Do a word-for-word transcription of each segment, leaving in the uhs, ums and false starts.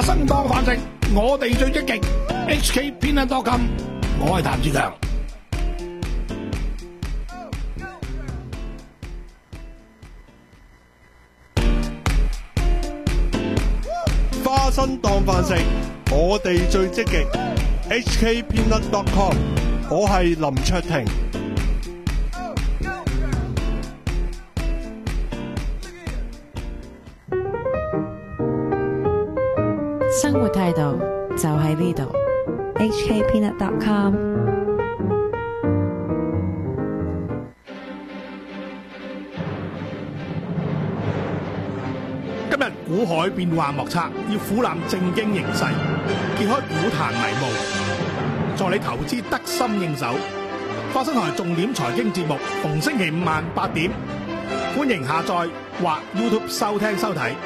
生當飯食，我哋最積極。H K Peanut dot com， 我係譚志強。 花生當飯食，我哋最積極。H K Peanut dot com， 我係林卓廷。 生活態度就喺呢度。H K Peanut dot com。 今日股海變幻莫測，要俯瞰正經形勢，揭開股壇迷霧，助你投資得心應手。花生台重點財經節目，逢星期五晚八點，歡迎下載或 YouTube 收聽收睇。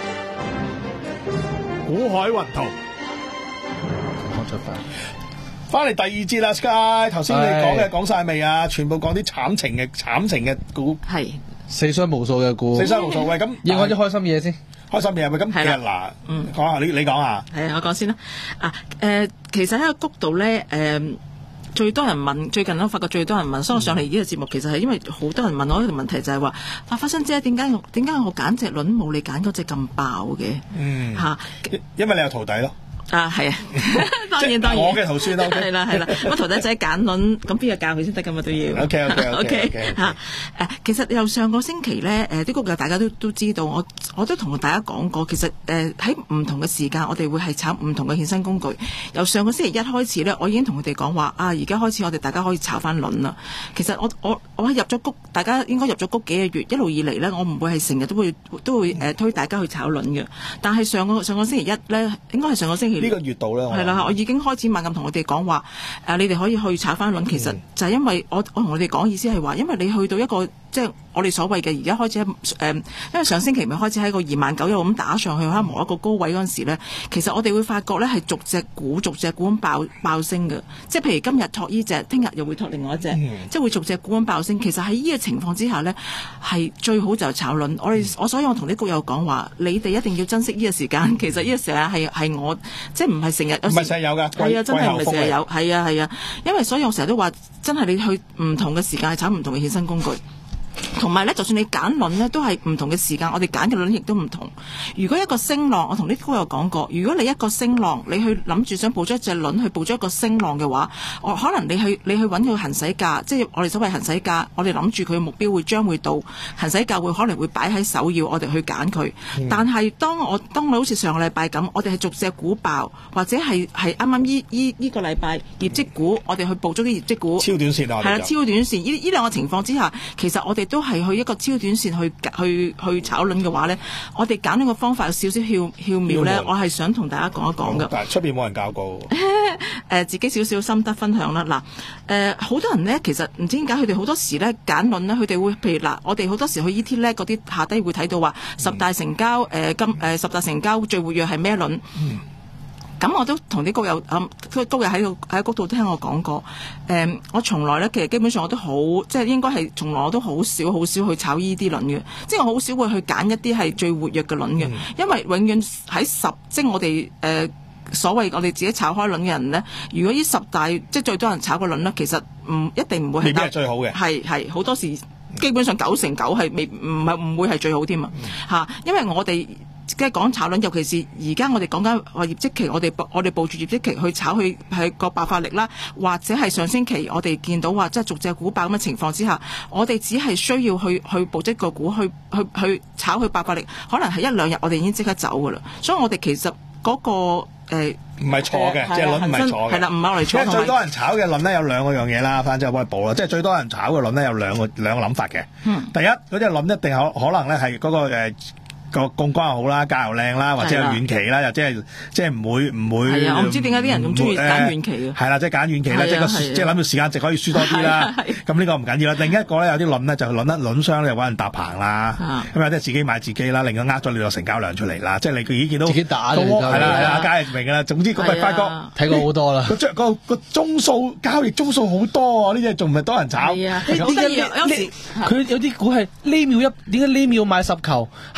股海雲圖， 出發翻嚟第二節啦 ，Sky。頭先你講嘅講晒未啊？全部講啲慘情嘅慘情嘅股， 係死傷無數嘅股， 死傷無數。喂，咁要講啲開心嘢先。 開心嘢係咪咁？其實嗱，嗯，講下你你講下。 係啊，我講先啦。啊，誒、呃，其實喺個谷度咧，誒、呃，最多人問，最近我發覺最多人問，所以我上嚟呢個節目，其實係因為好多人問我一個問題，就係話，啊，花生姐點解我點解我揀隻輪冇你揀嗰隻咁爆嘅？嗯，嚇、啊， 因為你有徒弟咯。 啊，係啊，當然當然， 我嘅徒孫咯， 係啦係啦，咁徒弟仔揀輪，咁邊個教佢先得㗎嘛都要。 OK OK OK 嚇，誒，其實由上個星期咧，誒啲股價大家都都知道，我我都同大家講過，其實誒喺唔同嘅時間，我哋會係炒唔同嘅衍生工具。由上個星期一開始咧，我已經同佢哋講話啊，而家開始我哋大家可以炒翻輪啦。其實我我我喺入咗谷，大家應該入咗谷幾個月，一路以嚟咧，我唔會係成日都會都會誒推大家去炒輪嘅。但係上個上個星期一咧，應該係上個星期呢個月度咧， 係啦，我已經開始猛咁同我哋講話，誒、呃，你哋可以去炒翻輪。其實就係因為我我同我哋講意思係話，因為你去到一個即係我哋所謂嘅而家開始誒、呃，因為上星期咪開始喺個二萬九一路咁打上去，喺某一個高位嗰陣時咧，其實我哋會發覺咧係逐隻股逐隻股咁爆爆升嘅，即係譬如今日托呢隻，聽日又會托另外一隻，嗯、即係會逐隻股咁爆升。其實喺呢個情況之下咧，係最好就係炒輪。我哋我所以我同啲股友講話，你哋一定要珍惜呢個時間。其實呢個時間係係我即係唔係成日， 唔係成日有㗎， 係啊，真係唔係成日有，係啊係啊，因為所以我成日都話，真係你去唔同嘅時間去炒唔同嘅衍生工具。同埋咧，就算你揀輪咧，都係唔同嘅時間，我哋揀嘅輪亦都唔同。如果一個升浪，我同啲股友講過，如果你一個升浪，你去諗住想捕捉一隻輪去捕捉一個升浪嘅話，我可能你去你去揾佢行使價，即係我哋所謂行使價，我哋諗住佢嘅目標會將會到，行使價會可能會擺喺首要，我哋去揀佢。嗯、但係當我當我好似上個禮拜咁，我哋係逐隻股爆，或者係係啱啱依依依個禮拜業績股，我哋去捕捉啲業績股， 超短線啊， 係啦，超短線。呢呢兩個情況之下，其實我哋都係去一個超短線去去去炒輪嘅話咧，我哋揀呢個方法有少少竅竅妙咧，我係想同大家講一講嘅。 但係出邊冇人教過。誒、 呃，自己少少心得分享啦。嗱，誒、呃，好多人咧，其實唔知點解佢哋好多時咧揀輪咧，佢哋會譬如嗱，我哋好多時去 E T 咧嗰啲下低會睇到話十大成交誒、呃、今誒、呃、十大成交最活躍係咩輪？嗯咁我都同啲高友啊，高友喺度喺嗰度聽我講過。誒、嗯，我從來咧，其實基本上我都好，即係應該係從來我都好少好少去炒依啲輪嘅。即係我好少會去揀一啲係最活躍嘅輪嘅，嗯、因為永遠喺十，即係我哋誒、呃、所謂我哋自己炒開輪嘅人咧。如果呢十大即係最多人炒嘅輪咧，其實唔一定唔會係。未必係最好嘅。係係好多時基本上九成九係未唔係唔會係最好添啊！嚇，因為我哋。即係講炒輪，尤其是而家我哋講緊話業績期，我哋我哋報住業績期去炒去係個爆發力啦，或者係上星期我哋見到話即係逐隻股爆咁嘅情況之下，我哋只係需要去去捕捉個股去去去炒去爆發力，可能係一兩日我哋已經即刻走㗎啦。所以我哋其實嗰、那個誒唔係錯嘅，隻輪唔係錯嘅， 係啦，唔係我哋錯。 因為最多人炒嘅輪咧有兩個樣嘢啦，反正幫你補啦，即係最多人炒嘅輪咧有兩個兩個諗法嘅。嗯、第一嗰隻輪一定可可能咧係嗰個誒。呃個槓桿又好啦，價又靚啦，或者有遠期啦，又即係即係唔會唔會。係啊，我唔知點解啲人咁中意揀遠期嘅。係啦，即係揀遠期啦，即係個即係諗住時間值可以輸多啲啦。咁呢個唔緊要啦。另一個咧有啲輪咧就輪得輪商咧，揾人搭棚啦。咁有啲自己買自己啦，令佢呃咗你個成交量出嚟啦。即係你佢已經見到自己打嘅。係啦係啦，梗係明㗎啦。總之佢咪發覺睇過好多啦。個張個個鐘數交易鐘數好多啊！呢隻仲唔係多人炒？ 係啊，好得意啊！有時佢有啲股係呢秒一點解呢秒買十球，下一秒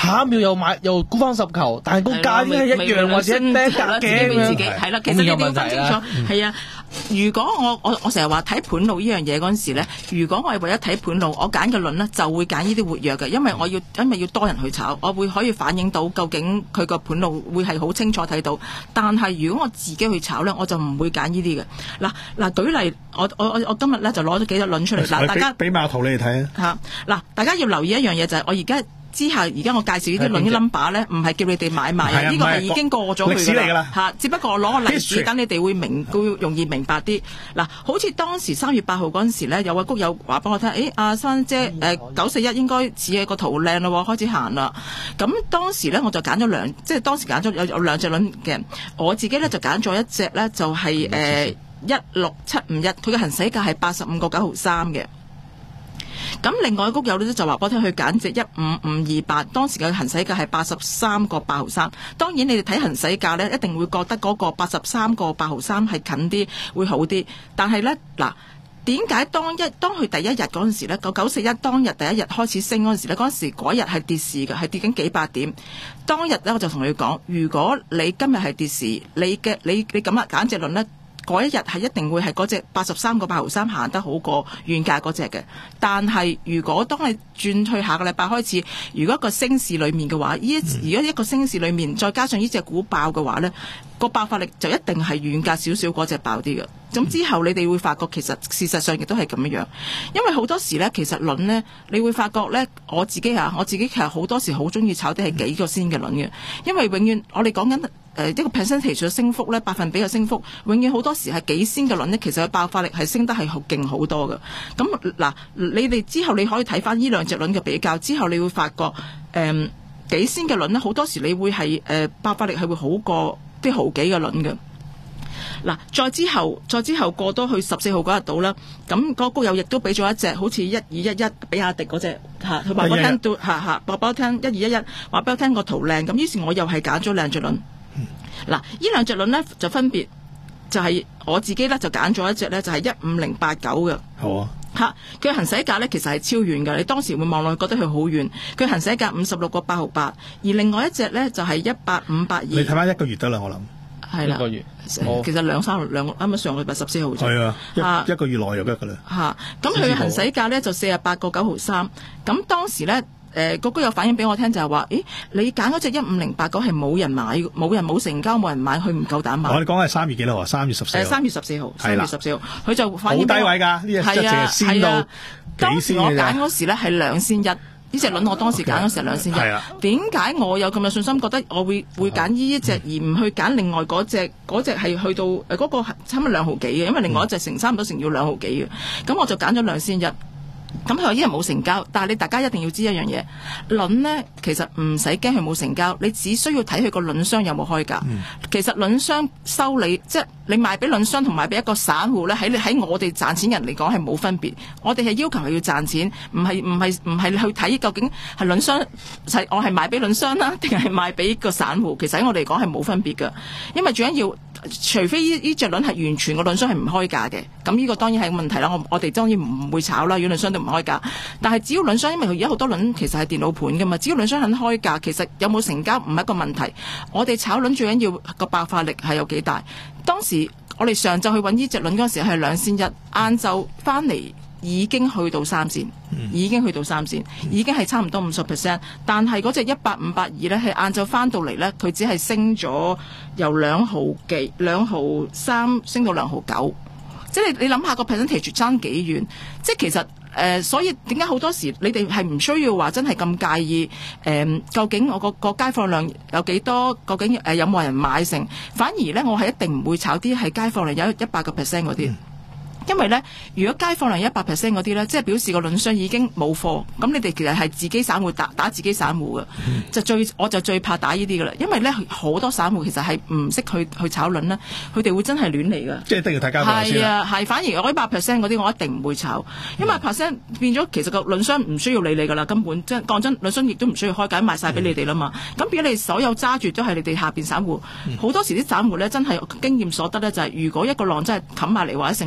又買又沽翻十球，但係個價點係一樣或者低價嘅咁自己係啦，其實你哋要分清楚，係啊。如果我我我成日話睇盤路呢樣嘢嗰陣時咧，如果我係為咗睇盤路，我揀嘅輪咧就會揀呢啲活躍嘅，因為我要因為要多人去炒，我會可以反映到究竟佢個盤路會係好清楚睇到。但係如果我自己去炒咧，我就唔會揀呢啲嘅。嗱嗱，舉例，我我我我今日咧就攞咗幾隻輪出嚟，嗱大家俾馬圖你哋睇啊嚇嗱，大家要留意一樣嘢就係、是、我而家。之後，而家我介紹呢啲輪啲 number 咧，唔係叫你哋買賣啊，呢個係已經過咗去㗎啦嚇。只不過我攞個例子，等你哋會明，會容易明白啲。嗱，好似當時三月八號嗰陣時咧，有位谷友話俾我聽，誒阿珊姐誒九四一應該似係個圖靚咯，開始行啦。咁當時咧我就揀咗兩，即係當時揀咗有有兩隻輪嘅，我自己咧就揀咗一隻咧就係誒一六七五一，佢嘅行使價係八十五個九毫三嘅。咁另外谷友咧就話俾我聽，佢揀隻一五五二八，當時嘅行使價係八十三個八毫三。當然你哋睇行使價咧，一定會覺得嗰個八十三個八毫三係近啲，會好啲。但係咧嗱，點解當一當佢第一日嗰陣時咧，個九四一當日第一日開始升嗰陣時咧，嗰陣時嗰日係跌市嘅，係跌緊幾百點。當日咧我就同佢講，如果你今日係跌市，你嘅你你咁啊揀隻輪咧。嗰一日係一定會係嗰隻八十三個八毫三行得好過原價嗰隻嘅，但係如果當你轉去下個禮拜開始，如果一個升市裡面嘅話，呢如果一個升市裡面再加上呢隻股爆嘅話呢，個爆發力就一定係原價少少嗰隻爆啲嘅。咁之後你哋會發覺其實事實上亦都係咁樣，因為好多時呢，其實輪呢，你會發覺呢，我自己啊，我自己其實好多時好中意炒啲係幾個先嘅輪嘅，因為永遠我哋講緊。誒一個 percentage 嘅升幅咧，百分比嘅升幅，永遠好多時係幾仙嘅輪咧，其實佢爆發力係升得係好勁好多嘅。咁嗱，你哋之後你可以睇翻呢兩隻輪嘅比較，之後你會發覺誒、嗯、幾仙嘅輪咧，好多時你會係誒、呃、爆發力係會好過啲毫幾嘅輪嘅。嗱，再之後，再之後過多去十四號嗰日到啦，咁嗰個谷友亦都俾咗一隻好似一二一一比亞迪嗰隻嚇，佢話俾我聽到嚇嚇，話俾我聽一二一一，話俾我聽個圖靚，咁於是我又係揀咗兩隻輪。嗱，呢兩隻輪咧就分別就係、是、我自己咧就揀咗一隻咧就係一五零八九嘅。好啊。嚇，佢行使價咧其實係超遠嘅，你當時會望落去覺得佢好遠。佢行使價五十六個八毫八，而另外一隻咧就係一八五八二。你睇翻一個月得啦，我諗。係啦，一個月。其實兩三兩啱啱上個禮拜十四號啫。係啊，一一個月內就得㗎啦。嚇，咁佢嘅行使價咧就四十八個九毫三。咁當時咧。誒個個有反應俾我聽就係話，誒你揀嗰隻一五零八九係冇人買，冇人冇成交，冇人買，佢唔夠膽買。我哋講係三月幾多號？三月十四號。誒三月十四號，三月十四號，佢就反應好低位㗎，呢隻一隻係先到幾仙嘅。當時我揀嗰時咧係兩仙一，呢隻輪我當時揀嗰時係兩仙一。點解我有咁有信心覺得我會會揀呢一隻而唔去揀另外嗰隻？嗰隻係去到誒嗰個差唔多兩毫幾嘅，因為另外一隻成差唔多成要兩毫幾嘅，咁我就揀咗兩仙一。咁佢話依日冇成交，但係你大家一定要知一樣嘢，輪呢其實唔使驚佢冇成交，你只需要睇佢個輪商有冇開價。嗯、其實輪商收你，即係你賣俾輪商同賣俾一個散戶咧，喺你喺我哋賺錢人嚟講係冇分別。我哋係要求係要賺錢，唔係唔係唔係去睇究竟係輪商係我係賣俾輪商啦，定係賣俾個散戶。其實喺我哋嚟講係冇分別㗎，因為最緊要。除非呢呢隻輪係完全個輪商係唔開價嘅，咁呢個當然係個問題啦。我我哋當然唔會炒啦，如果輪商都唔開價。但係只要輪商，因為佢而家好多輪其實係電腦盤㗎嘛，只要輪商肯開價，其實有冇成交唔係一個問題。我哋炒輪最緊要個爆發力係有幾大。當時我哋上晝去揾呢隻輪嗰陣時係兩仙一，晏晝翻嚟已經去到三線，已經去到三線，已經係差唔多五十 percent。但係嗰隻一八五八二咧，係晏晝翻到嚟咧，佢只係升咗由兩毫幾、兩毫三升到兩毫九。即係你你諗下個 percentage 爭幾遠？即係其實誒、呃，所以點解好多時你哋係唔需要話真係咁介意誒、呃？究竟我個個街貨量有幾多？究竟誒、呃、有冇人買成？反而咧，我係一定唔會炒啲係街貨量有一百個 percent 嗰啲。因為咧，如果街貨量一百 percent 嗰啲咧，即係表示個輪商已經冇貨，咁你哋其實係自己散戶打打自己散戶嘅，嗯、就最我就最怕打呢啲噶啦。因為咧好多散戶其實係唔識去去炒輪啦，佢哋會真係亂嚟㗎。即係一定要睇街貨先。係啊，係反而我一百 percent 嗰啲我一定唔會炒，因為一百 percent 變咗其實個輪商唔需要理你㗎啦，根本即係講真，輪商亦都唔需要開價賣晒俾你哋啦嘛。咁變咗你所有揸住都係你哋下邊散戶，好、嗯、多時啲散戶咧真係經驗所得咧就係、是，如果一個浪真係冚埋嚟或者成，佢哋係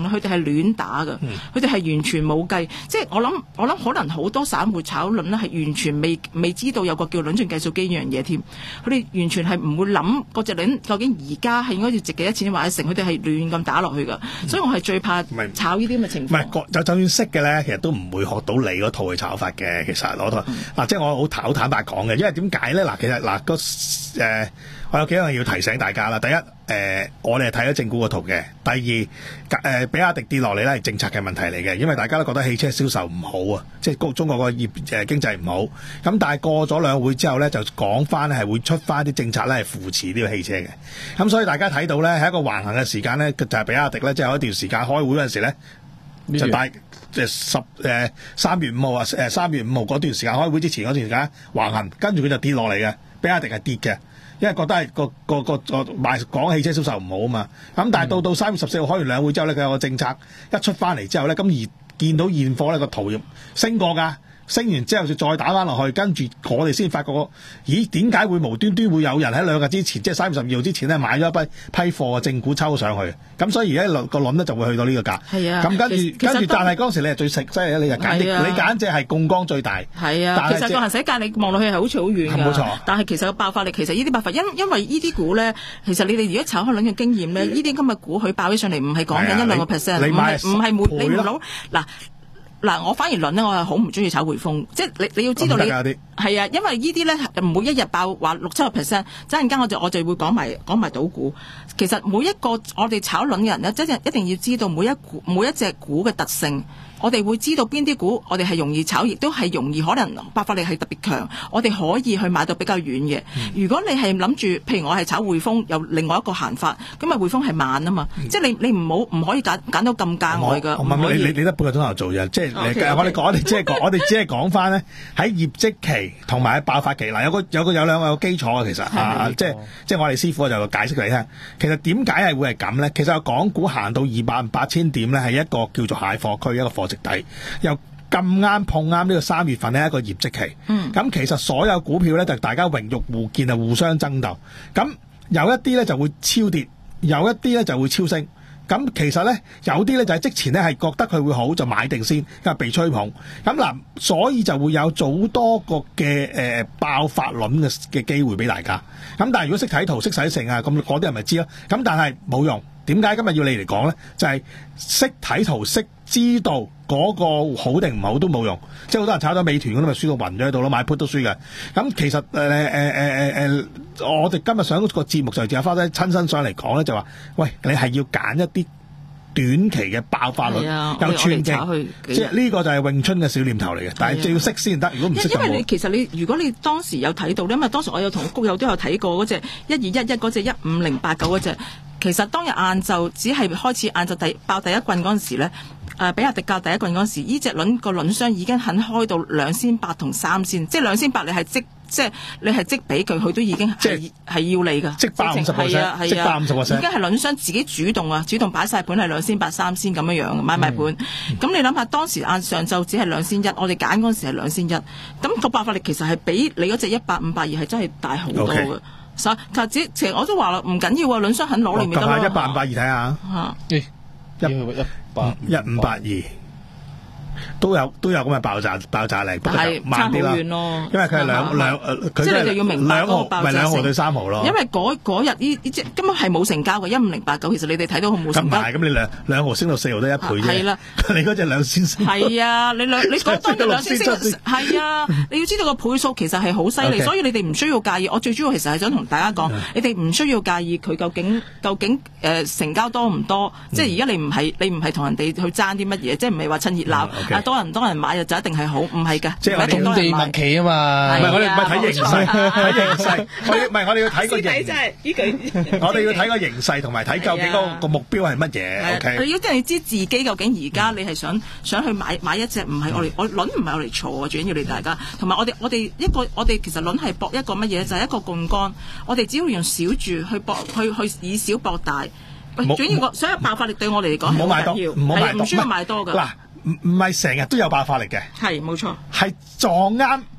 亂打㗎，佢哋係完全冇計。即係我諗，我諗可能好多散戶炒輪咧係完全未未知道有個叫輪轉計數機呢樣嘢添。佢哋完全係唔會諗嗰隻輪究竟而家係應該要值幾多錢或者成，佢哋係亂咁打落去㗎。所以我係最怕炒呢啲咁嘅情況。 唔係，就就算識嘅咧，其實都唔會學到你嗰套去炒法嘅。其實我都嗱、嗯啊，即係我好坦好坦白講嘅，因為點解咧？嗱，其實嗱個誒，我有幾樣要提醒大家啦。第一，誒、呃，我哋係睇咗正股個圖嘅。第二，誒、呃，比亞迪跌落嚟咧係政策嘅問題嚟嘅，因為大家都覺得汽車銷售唔好啊，即係中國個業誒經濟唔好。咁但係過咗兩會之後咧，就講翻係會出翻啲政策咧係扶持呢個汽車嘅。咁所以大家睇到咧喺一個橫行嘅時間咧，就係、是、比亞迪咧，即係有一段時間開會嗰陣時咧，就大即係十誒三月五號啊，誒三月五號嗰段時間開會之前嗰段時間橫行，跟住佢就跌落嚟嘅，比亞迪係跌嘅。因為覺得係個個個個賣講汽車銷售唔好啊嘛，咁但係到到三月十四號開完兩會之後咧，佢有個政策一出翻嚟之後咧，咁而見到現貨咧個圖升過㗎。升完之後就再打翻落去，跟住我哋先發覺，咦？點解會無端端會有人喺兩日之前，即係三月十二號之前咧買咗一批批貨嘅正股抽上去？咁所以而家個輪咧就會去到呢個價。係啊。咁跟住跟住，但係嗰陣時你係最食，即係你就揀，你揀隻係槓桿最大。係啊。其實個行使價你望落去係好似好遠㗎。冇錯。但係其實個爆發力，其實呢啲爆發，因因為呢啲股咧，其實你哋而家炒開輪嘅經驗咧，呢啲今日股佢爆起上嚟，唔係講緊一兩個 percent， 唔係唔係沒你唔攞嗱。嗱，我反而輪咧，我係好唔中意炒匯豐，即係你你要知道你係啊，因為呢啲咧每一日爆話六七個 percent，陣間間我就我就會講埋講埋賭股。其實每一個我哋炒輪嘅人咧，真係一定要知道每一股每一隻股嘅特性。我哋會知道邊啲股我哋係容易炒，亦都係容易可能爆發力係特別強，我哋可以去買到比較遠嘅。嗯、如果你係諗住，譬如我係炒匯豐，有另外一個行法，咁啊匯豐係慢啊嘛，嗯、即係你你唔好唔可以揀揀到咁價外㗎。我問你，你你得半個鐘頭做嘢，即係 okay, okay. 我哋講我哋即係講我哋只係講翻咧喺業績期同埋喺爆發期嗱，有個有個有兩個有基礎嘅其實啊，即係即係我哋師傅就解釋俾你聽。其實點解係會係咁咧？其實港股行到二萬八千點咧，係一個叫做蟹貨區，一個貨值底，又咁啱碰啱呢個三月份呢一個業績期。咁、嗯、其實所有股票咧就大家榮辱互見啊，互相爭鬥。咁有一啲咧就會超跌，有一啲咧就會超升。咁其實咧有啲咧就係之前咧係覺得佢會好就買定先，因為被吹捧。咁嗱，所以就會有好多個嘅誒、呃、爆發輪嘅嘅機會俾大家。咁但係如果識睇圖、識洗成啊，咁嗰啲人咪知咯。咁但係冇用。點解今日要你嚟講咧？就係識睇圖、識知道嗰個好定唔好都冇用。即係好多人炒咗美團嗰啲咪輸到暈咗喺度咯，買 put 都輸嘅。咁其實誒誒誒誒誒，我哋今日上個節目就係花姐親身上嚟講咧，就話喂，你係要揀一啲短期嘅爆發率，啊、有串勁，即係呢個就係詠春嘅小念頭嚟嘅。但係就要識先得，如果唔識就冇。因為你其實你如果你當時有睇到咧，因為當時我有同谷友都有睇過嗰隻一二一一嗰隻一五零八九嗰隻。其實當日晏晝只係開始晏晝第爆第一棍嗰陣時咧，誒、呃、比亞迪教第一棍嗰陣時，呢隻輪個輪商已經肯開到兩千八同三千，即係兩千八你係即即係你係即俾佢，佢都已經係係要你㗎，即爆五十 percent， 即爆五十 percent，已經係輪商自己主動啊，主動擺晒盤係兩千八三千咁樣樣買賣盤。咁、嗯、你諗下當時晏上晝只係兩千一，我哋揀嗰陣時係兩千一，咁個爆發力其實係比你嗰隻一百五百二係真係大好多嘅。Okay. 其實其實我都話啦，唔緊要啊，輪商肯攞你咪得咯。一百五百二睇下，一一五八二都有都有咁嘅爆炸爆炸力，不過就慢啲啦。因為佢係兩兩誒，即係你就要明白嗰個爆炸性。咪兩毫對三毫咯。因為嗰嗰日呢呢隻根本係冇成交嘅，一五零八九。其實你哋睇到好冇成交。咁係，咁你兩兩毫升到四毫都一倍啫。係啦，你嗰隻兩先升。係啊，你兩你講當日兩先升，係啊，你要知道個倍數其實係好犀利，所以你哋唔需要介意。我最主要其實係想同大家講，你哋唔需要介意佢究竟究竟誒成交多唔多。即係而家你唔係你唔係同人哋去爭啲乜嘢，即係唔係話趁熱鬧。啊！多人多人買就一定係好，唔係㗎，即係我哋種地物企啊嘛，唔係我哋唔係睇形勢，睇形勢，我哋唔係我哋要睇個形，真係呢句，我哋要睇個形勢同埋睇究竟個個目標係乜嘢。OK，你要真係知自己究竟而家你係想想去買買一隻，唔係我哋我輪唔係我嚟坐啊，最緊要你大家，同埋我哋我哋一個我哋其實輪係搏一個乜嘢，就係一個槓桿，我哋只要用小注去搏去去以小搏大，主要個所有爆發力對我哋嚟講係好緊要，唔好買多，唔需要買多㗎。嗱。唔唔係成日都有爆發力嘅，係冇錯，係撞啱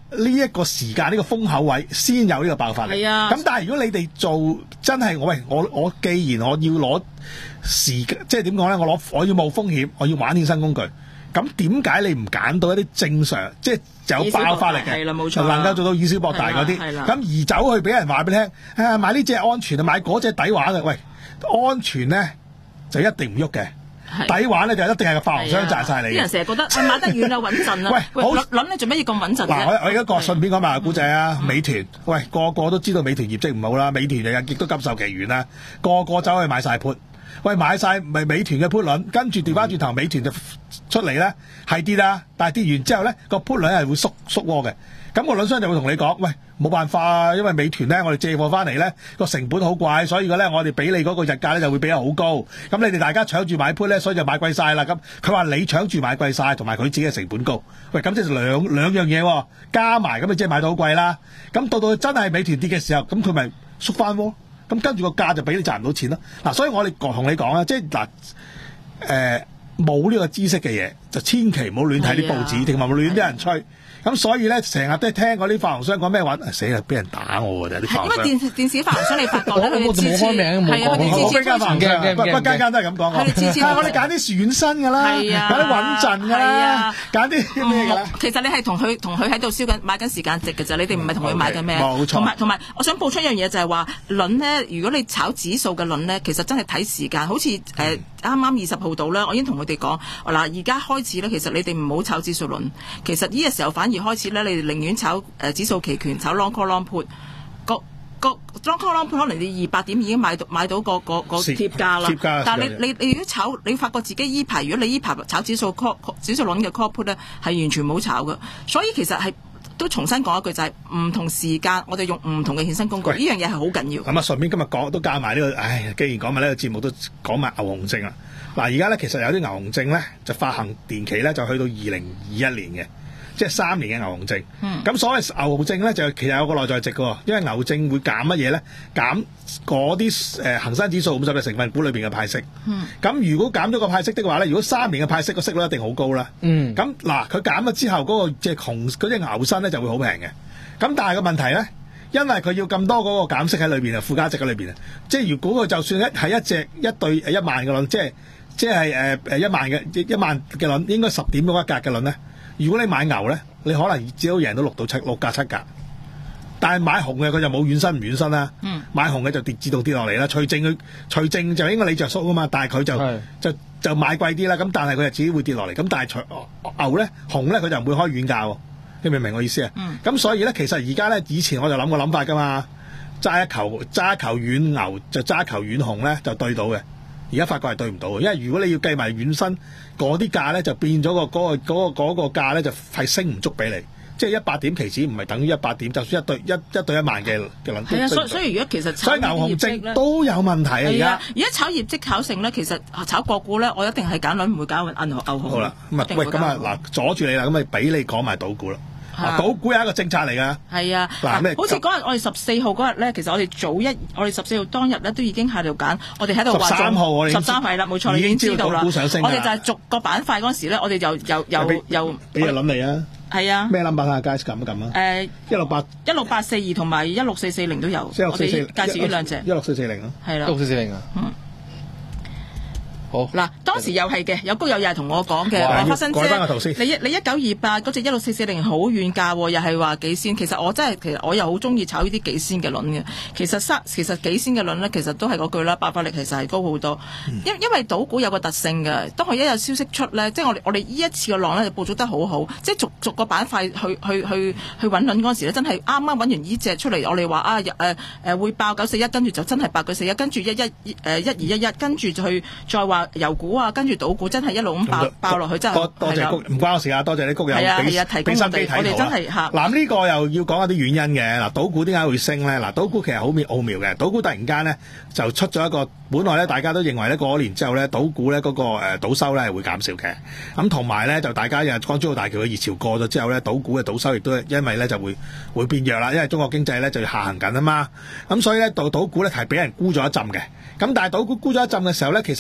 呢一個時間呢、呢個風口位先有呢個爆發力。 係啊。 咁但係如果你哋做真係我喂我我既然我要攞時即係點講咧？我攞我要冒風險，我要玩衍生工具。咁點解你唔揀到一啲正常即係有爆發力嘅， 係啦冇錯， 能夠做到以小博大嗰啲？咁而走去俾人話俾你聽，啊買呢隻安全啊，買嗰隻抵玩嘅。喂，安全咧就一定唔喐嘅。抵玩咧就一定係個發行商賺晒你。 啲人成日覺得啊買得遠啊穩陣啊。喂，好諗你做乜要咁穩陣啫？ 嗱，我我而家個順便講埋個古仔啊，美團，喂個個都知道美團業績唔好啦，美團日日亦都急售期完啦，個個走去買晒 put，喂買晒咪美團嘅 put 輪，跟住調翻轉頭美團就出嚟咧係跌啦，但係跌完之後咧個 put 輪係會縮縮窩嘅。咁個輪商就會同你講，喂，冇辦法啊，因為美團咧，我哋借貨翻嚟咧個成本好貴，所以嘅咧我哋俾你嗰個日價咧就會俾得好高。咁你哋大家搶住買 put 咧，所以就買貴晒啦。咁佢話你搶住買貴晒，同埋佢自己嘅成本高。喂，咁即係兩兩樣嘢喎，加埋咁你即係買到好貴啦。咁到到真係美團跌嘅時候，咁佢咪縮翻喎。咁跟住個價就俾你賺唔到錢啦。嗱，所以我哋同你講啦，即係嗱，誒冇呢個知識嘅嘢，就千祈唔好亂睇啲報紙，同埋唔好亂啲人吹。咁所以咧，成日都係聽嗰啲發行商講咩話，死啦！俾人打我㗎，啲發行商。 因為電電視發行商你發覺咧，佢哋次次冇開名，冇講。 我邊間發行商，不不間間都係咁講。 佢哋次次我哋揀啲軟身㗎啦，揀啲穩陣㗎啦，揀啲咩㗎啦。 其實你係同佢同佢喺度燒緊買緊時間值㗎咋，你哋唔係同佢買緊咩？ 冇錯。 同埋同埋，我想補充一樣嘢就係話輪咧，如果你炒指數嘅輪咧，其實真係睇時間。好似誒啱啱二十號到咧，我已經同佢哋講嗱，而家開始咧，其實你哋唔好炒指數輪。其實呢個時候反而開始咧，你哋寧願炒誒指數期權，炒 long call long put，個個 long call long put 可能你二百點已經買到買到個個個貼價啦。貼價。但係你你你如果炒，你發覺自己依排，如果你依排炒指數 call 指數輪嘅 call put 咧，係完全冇炒嘅。所以其實係都重新講一句，就係、是、唔同時間，我哋用唔同嘅衍生工具，呢樣嘢係好緊要。 咁啊，順便今日講都加埋呢、這個，唉，既然講埋呢個節目，都講埋牛熊證啦。嗱，而家咧其實有啲牛熊證咧，就發行年期咧就去到二零二一年嘅。即係三年嘅牛熊證，咁、嗯、所謂牛熊證咧就其實有個內在值嘅，因為牛證會減乜嘢咧？減嗰啲誒恆生指數五十隻成分股裏邊嘅派息。咁、嗯、如果減咗個派息的話咧，如果三年嘅派息個息率一定好高啦。咁、嗯、嗱，佢減咗之後，嗰、那個即係熊嗰隻牛身咧就會好平嘅。咁但係個問題咧，因為佢要咁多嗰個減息喺裏邊啊，附加值喺裏邊啊，即係如果佢就算一係一隻一對誒一萬嘅輪，即係即係誒誒一萬嘅一萬嘅輪，應該十點嗰一格嘅輪咧。如果你買牛咧，你可能只好贏到六到七六格七格，但係買熊嘅佢就冇軟身唔軟身啦。嗯、買熊嘅就跌自動跌落嚟啦。除正佢除正就應該你着數啊嘛，但係佢就就就買貴啲啦。咁但係佢就自己會跌落嚟。咁但係除牛咧熊咧佢就唔會開軟價喎。你明唔明我意思啊？咁、嗯、所以咧其實而家咧以前我就諗個諗法㗎嘛，揸一球揸一球軟牛就揸一球軟熊咧就對到嘅。而家發覺係對唔到嘅，因為如果你要計埋軟身嗰啲價咧，就變咗個嗰個嗰個嗰個價咧就係升唔足俾你，即係一百點期指唔係等於一百點，就算一對一一對一萬嘅嘅輪。係啊，所以所以如果其實炒所以牛熊證都有問題啊！而家而家炒業績炒成咧，其實炒個股咧，我一定係揀輪唔會揀銀行牛熊。好啦，咁啊喂，咁啊嗱，阻住你啦，咁咪俾你講埋賭股啦。啊！賭股有一個政策嚟㗎。係啊，嗱咩？好似嗰日我哋十四號嗰日咧，其實我哋早一，我哋十四號當日咧都已經喺度揀，我哋喺度話。十三號我哋十三係啦，冇錯，你已經知道啦。我哋就係逐個板塊嗰時咧，我哋就又又又。俾日諗你啊！係啊。咩 number 啊？介紹撳一撳啊！誒，一六八一六八四二同埋一六四四零都有。一六四四零。介紹呢兩隻。一六四四零啊。係啦。一六四四零啊。嗯。好嗱，當時又係嘅，有高友又係同我講嘅，話發生即係你一你一九二八嗰隻一六四四零好遠價，又係話幾仙。其實我真係其實我又好中意炒呢啲幾仙嘅輪嘅。其實三其實幾仙嘅輪咧，其實都係嗰句啦，爆發力其實係高好多。嗯、因因為賭股有個特性嘅，當佢一有消息出咧，即係我哋我哋呢一次嘅浪咧就捕捉得好好，即係逐逐個板塊去去去去揾輪嗰陣時咧，真係啱啱揾完呢隻出嚟，我哋話啊誒誒、呃、會爆九四一，跟住就真係爆九四一，跟住一一誒一二一一，跟住就去再話。油股啊，跟住賭股真係一路咁爆爆落去，真係多多謝谷，唔關我事啊！多謝你谷友俾俾心機睇圖啦。我哋真係嚇嗱，呢個又要講一啲原因嘅嗱，賭股點解會升咧？嗱，賭股其實好妙奧妙嘅，賭股突然間咧就出咗一個，本來咧大家都認為咧過咗年之後咧，賭股咧嗰個誒賭收咧係會減少嘅。咁同埋咧就大家又港珠澳大橋嘅熱潮過咗之後咧，賭股嘅賭收亦都因為咧就會會變弱啦，因為中國經濟咧就下行緊啊嘛。咁所以咧賭賭股咧係俾人沽咗一陣嘅。咁但係賭股沽咗一陣嘅時候咧，其實咧到到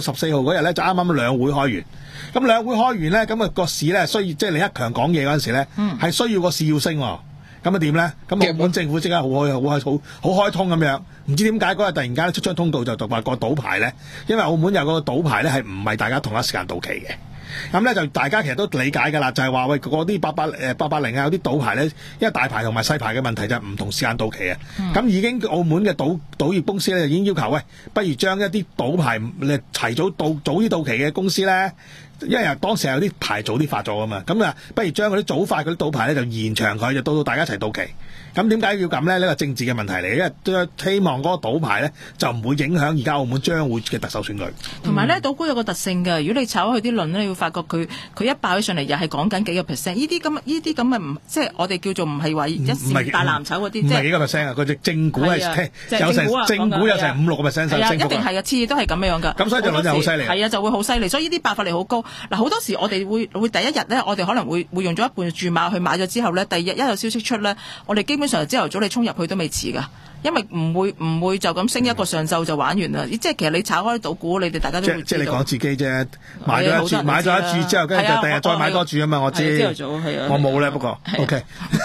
十四號嗰日咧就啱啱兩會開完，咁兩會開完咧，咁、那、啊個市咧需要即係李克強講嘢嗰陣時咧，係、嗯、需要個市要升、哦，咁啊點咧？咁澳門政府即刻好開好開好好開通咁樣，唔知點解嗰日突然間出張通告就讀話個賭牌咧，因為澳門有個賭牌咧係唔係大家同一時間到期嘅。咁咧就大家其實都理解㗎啦，就係、是、話喂嗰啲八八誒八八零啊，有啲賭牌咧，因為大牌同埋細牌嘅問題就係唔同時間到期啊。咁、嗯、已經澳門嘅賭賭業公司咧就已經要求喂，不如將一啲賭牌誒提早到早啲到期嘅公司咧，因為當時有啲牌早啲發咗㗎嘛，咁啊不如將嗰啲早發嗰啲賭牌咧就延長佢，就到到大家一齊到期。咁點解要咁咧？呢、這個政治嘅問題嚟，因為都希望嗰個賭牌咧就唔會影響而家澳門將會嘅特首選舉。同埋咧，賭股有個特性嘅，如果你炒佢啲輪咧，你會發覺佢佢一爆起上嚟又係講緊幾個 percent。呢啲咁呢啲咁嘅唔即係我哋叫做唔係話一線大藍籌嗰啲，唔係幾個 percent 啊！佢隻正股係有成正股有成五六個 percent 升幅。一定係啊，次次都係咁樣㗎。咁所以就輪就好犀利。係啊，就會好犀利。所以呢啲爆發力好高。嗱，好多時我哋會會第一日咧，我哋可能會會用咗一半注碼去買咗之後咧，第二日一有消息出咧，我哋基本上朝頭早你衝入去都未遲㗎，因為唔會唔會就咁升一個上晝就玩完啦。即係其實你炒開賭股，你哋大家都會知道。即係你講自己啫，買咗一注，買咗一注之後，跟住就第日再買多注啊嘛。我知。朝頭早係啊。我冇咧，不過 OK。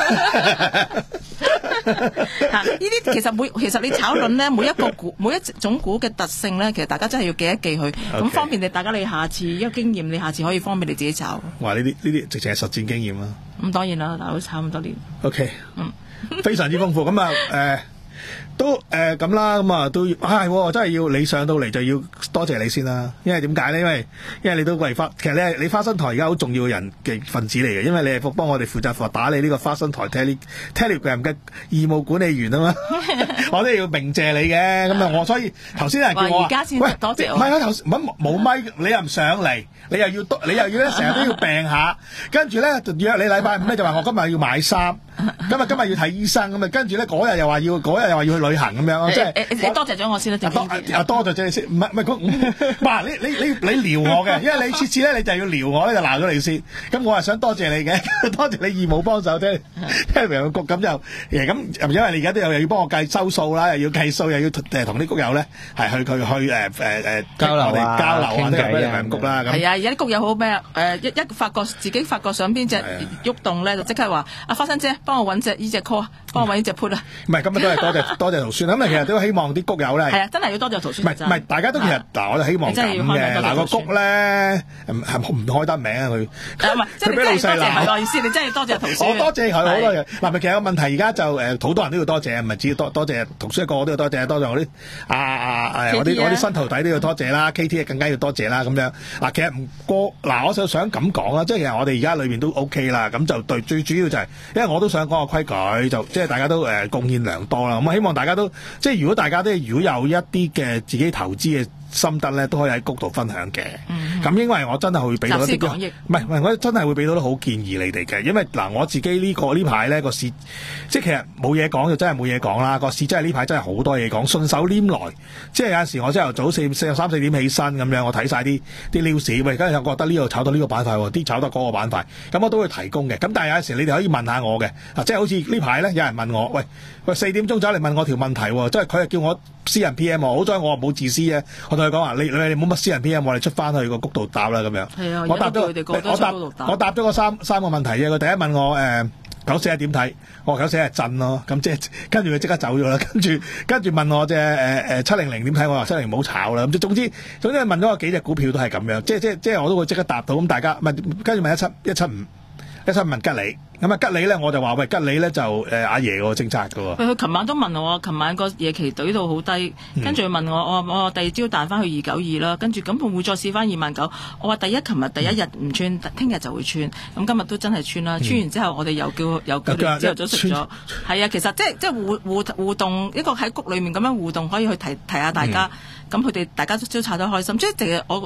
嗱，呢啲其實每其實你炒輪咧，每一個股每一種股嘅特性咧，其實大家真係要記一記佢，咁方便你大家你下次一個經驗，你下次可以方便你自己炒。 哇！呢啲呢啲直情係實戰經驗啦。 咁當然啦，大佬炒咁多年。 OK。嗯。非常之豐富咁啊！誒、呃、都誒咁、呃、啦，咁啊都唉、哎，真係要你上到嚟就要多謝你先啦。因為點解咧？因為因為你都為花，其實你係你花生台而家好重要嘅人嘅分子嚟嘅，因為你係幫我哋負責打理呢個花生台 Tele Telegram 嘅義務管理員啊嘛。我都要鳴謝你嘅，咁啊我所以頭先有人叫我而家先多謝我。 唔係啊，頭先冇冇咪，你又唔上嚟，你又要你又要咧成日都要病下，跟住咧約你禮拜五咧就話我今日要買衫。今日今日要睇醫生咁啊，跟住咧嗰日又話要嗰日又話要去旅行咁樣，即係你多謝咗我先啦， 多啊多謝咗你先，唔係唔係唔係你你你你撩我嘅，因為你次次咧你就要撩我咧就鬧咗你先，咁我係想多謝你嘅，多謝你義務幫手啫，聽明個局咁就誒咁，因為你而家都有又要幫我計收數啦，又要計數，又要誒同啲谷友咧係去去去誒誒誒交流啊交流啊， 傾偈啊，谷啦咁。 係啊，而家啲谷友好咩誒一一發覺自己發覺上邊隻喐動咧，就即刻話阿花生姐。幫我揾隻呢隻 call， 幫我揾呢隻 put 啊！ 唔係，今日都係多謝多謝圖書。咁啊，其實都希望啲谷友咧， 係啊，真係要多謝圖書。 唔係唔係，大家都其實嗱，我就希望咁嘅。嗱個谷咧，係唔開得名啊佢。唔係，即係俾老細鬧。係我意思，你真係要多謝圖書。我多謝佢好多嘢。嗱，咪其實個問題而家就誒，好多人都要多謝，唔係只要多多謝圖書一個，我都要多謝，多謝我啲啊啊誒，我啲我啲新徒弟都要多謝啦 ，K T 更加要多謝啦咁樣。嗱，其實唔過嗱，我就想咁講啦，即係其實我哋而家裏邊都 OK 啦，咁就對最主要就係，因為我都想講個規矩，就即係大家都誒貢獻良多啦。咁啊，希望大家都即係如果大家都如果有一啲嘅自己投資嘅心得咧，都可以喺谷度分享嘅。咁、嗯、因為我真係會俾到一啲，唔係唔係，我真係會俾到啲好建議你哋嘅。因為嗱，我自己呢、這個呢排咧個市，即係其實冇嘢講就真係冇嘢講啦。個市真係呢排真係好多嘢講，順手拈來。即係有陣時我朝頭早四四三四點起身咁樣，我睇晒啲啲 news，喂，跟住我覺得呢度炒到呢個板塊，啲炒到嗰個板塊，咁我都會提供嘅。咁但係有陣時你哋可以問下我嘅，即係好似呢排咧有人問我，喂喂四點鐘走嚟問我條問題，即係佢係叫我私人 P M， 好彩我冇自私嘅，我同佢講話你你冇乜私人 P M， 我哋出翻去個谷度答啦咁樣。係啊，我答咗我答我答咗個三三個問題啫。佢第一問我誒九四係點睇，我話九四係震咯，咁即係跟住佢即刻走咗啦。跟住跟住問我隻誒誒七零零點睇，我話七零零唔好炒啦。咁即總之總之問咗我幾隻股票都係咁樣，即係即係即係我都會即刻答到。咁大家問跟住問一七一七五一七五問吉利。咁啊吉利咧，我就話喂吉利咧就誒、呃、阿爺個政策噶喎。佢琴晚都問我，琴晚個夜期懟到好低，跟住問我，我我第二朝彈翻去二九二啦，跟住咁會唔會再試翻二萬九？我話第一，琴日第一日唔穿，聽日就會穿。咁今日都真係穿啦，穿完之後我哋又叫又叫你朝頭早食咗。係啊，其實即係即係互互互動，一個喺谷裏面咁樣互動，可以去提提下大家。咁佢哋大家都炒得開心，即係其實我。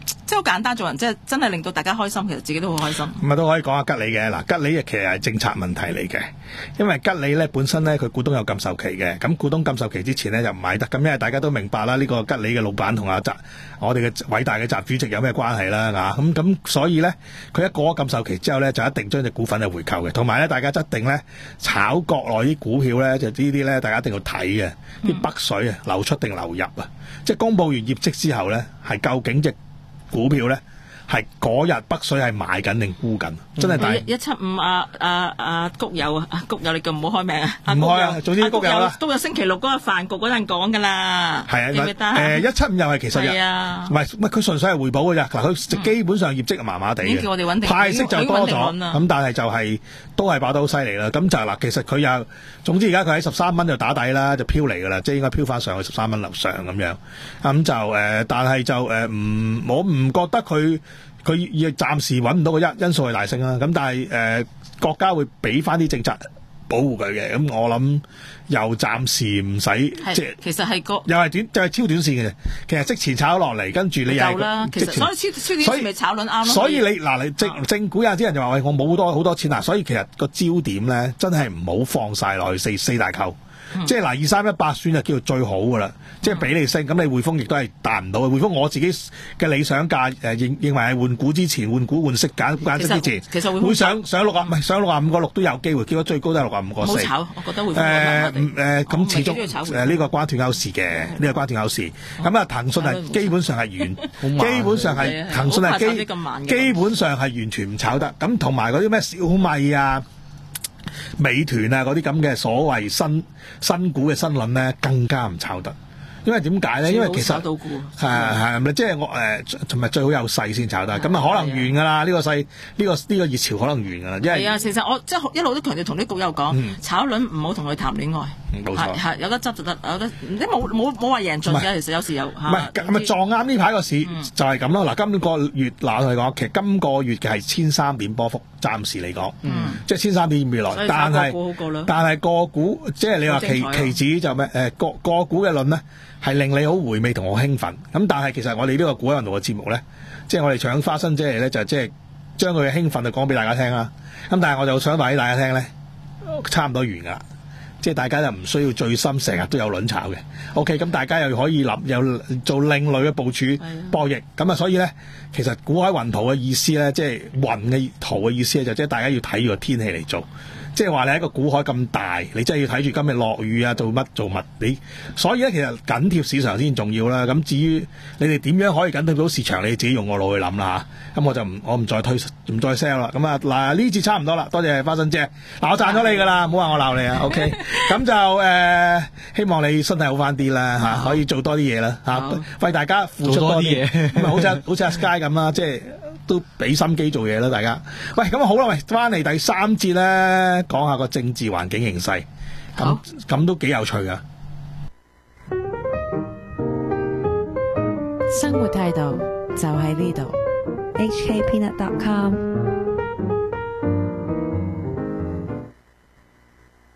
即係好簡單做人，即係真係令到大家開心，其實自己都好開心。 咁啊都可以講下吉利嘅嗱，吉利其實係政策問題嚟嘅，因為吉利咧本身咧佢股東有禁售期嘅，咁股東禁售期之前咧就唔買得，咁因為大家都明白啦，呢、這個吉利嘅老闆同阿習我哋嘅偉大嘅習主席有咩關係啦，啊咁咁所以咧佢一過咗禁售期之後咧就一定將隻股份係回購嘅，同埋咧大家一定咧炒國內啲股票咧就呢啲咧大家一定要睇嘅，啲北水啊流出定流入啊，即係公佈完業績之後咧係究竟隻股票咧係嗰日北水係買緊定沽緊，真係大一七五啊啊啊谷友啊谷友，你叫唔好開名啊！ 唔開啊，總之谷友啦。 谷友星期六嗰個飯局嗰陣講㗎啦， 係啊， 記唔記得？ 誒一七五又係其實係啊， 唔係唔係佢純粹係回補㗎咋嗱，佢基本上業績麻麻地嘅， 叫我哋穩定派息就多咗， 咁但係就係都係爆得好犀利啦。咁就嗱，其實佢又總之而家佢喺十三蚊就打底啦，就飄嚟㗎啦，即係應該飄翻上去十三蚊樓上咁樣。咁就誒，但係就誒唔，我唔覺得佢。佢亦暫時揾唔到個因因素係大升啦，咁但係誒、呃、國家會俾翻啲政策保護佢嘅，咁我諗又暫時唔使即係其實係個又係短就係、是、超短線嘅啫。其實即前炒落嚟，跟住你又夠啦。其實所以超超短線咪炒輪啱咯。 所以你嗱你正正股有啲人就話喂，我冇好多好多錢啊，所以其實個焦點咧真係唔好放晒落去四四大扣。嗯、即係嗱，二三一八算就叫做最好噶啦，嗯、即係俾你升，咁你匯豐亦都係達唔到嘅。匯豐我自己嘅理想價誒、呃、認認為係換股之前換股換息減減息之前， 其實會上上六啊唔係上六啊五個六都有機會，結果最高都係六啊五個四。 冇炒，我覺得匯豐誒誒咁始終誒呢個關斷鈎事嘅，呢、這個關斷鈎事。咁啊騰訊係基本上係完，基本上係騰訊係基基本上係完全唔炒得。咁同埋嗰啲咩小米啊、美團啊嗰啲咁嘅所謂新新股嘅新輪咧，更加唔炒得。因為點解咧？因為其實係係咪即係我誒，同埋最好有勢先炒得。咁啊可能完㗎啦，呢個勢呢個呢個熱潮可能完㗎啦。因為係啊，其實我即係一路都強調同啲股友講，炒輪唔好同佢談戀愛。 冇錯， 係有得執就得，有得你冇冇冇話贏盡嘅。其實有時有唔係咁咪撞啱呢排個市就係咁咯。嗱，今個月嗱我哋講，其實今個月嘅係千三點波幅，暫時嚟講，即係千三點未來。但係但係個股即係你話期期指就咩誒個個股嘅輪咧？係令你好回味同好興奮，咁但係其實我哋呢個股海運動嘅節目咧，即係我哋搶花生姐嚟咧，就即係將佢嘅興奮就講俾大家聽啦。咁但係我就想話俾大家聽咧，差唔多完㗎啦，即係大家就唔需要醉心成日都有輪炒嘅。OK，咁大家又可以諗有做另類嘅部署博弈，咁啊，所以咧其實股海雲圖嘅意思咧，即係雲嘅圖嘅意思咧，就即係大家要睇住個天氣嚟做。即係話你喺個股海咁大，你真係要睇住今日落雨啊，做乜做乜你，所以咧其實緊貼市場先重要啦。咁至於你哋點樣可以緊貼到市場，你自己用個腦去諗啦嚇。咁我就唔我唔再推唔再 sell 啦。咁啊嗱呢次差唔多啦，多謝花生姐。嗱我讚咗你㗎啦，唔好話我鬧你啊。OK，咁就誒、呃、希望你身體好翻啲啦嚇，可以做多啲嘢啦嚇，為大家付出多啲嘢。咁啊好似好似阿 Sky 咁啦，即係。都俾心機做嘢啦，大家。喂，咁好啦，喂，翻嚟第三節咧，講下個政治環境形勢，咁咁都幾有趣噶。 生活態度就喺呢度。H K Peanut dot com